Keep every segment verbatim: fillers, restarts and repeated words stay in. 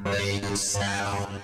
play the sound.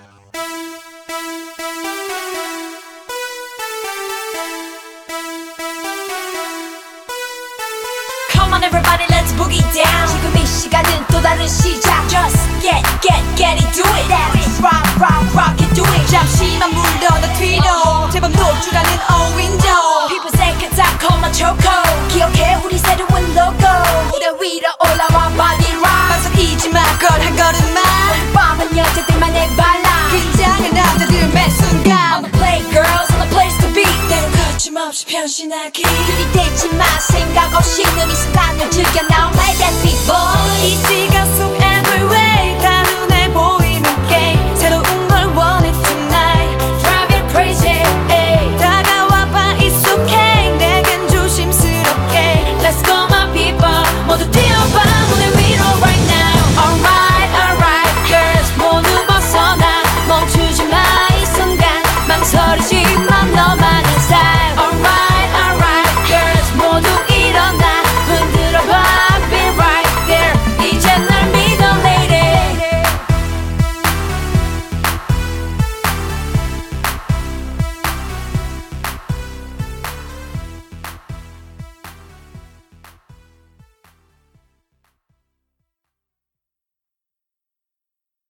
Come on everybody, let's boogie down. 지금 이 시간은 또 다른 시작. Just get, get, get it, do it. That's rock, rock, rock it, do it. 잠시만 물러나 뒤로 제법 노출하는 all window. People say 다 come on choco. 기억해 우리 새로운 logo. 무대 위로 올라와 body rock. 방송 잊지 마, 걸 한 걸음만. 밤은 여자들만의 발라. 긴장한 남자들 매 순간. I'm the play girls, I'm the place to be. 때로 거침없이 변신하기. 들이대지 마 생각 없이 는 이 순간을 즐겨 now let that be boy. 이 시간 속